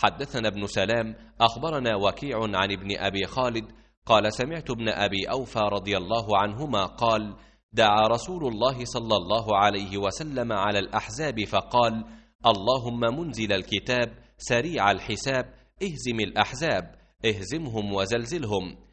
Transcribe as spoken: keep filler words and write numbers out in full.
حدثنا ابن سلام أخبرنا وكيع عن ابن أبي خالد قال سمعت ابن أبي أوفى رضي الله عنهما قال دعا رسول الله صلى الله عليه وسلم على الأحزاب فقال اللهم منزل الكتاب سريع الحساب اهزم الأحزاب اهزمهم وزلزلهم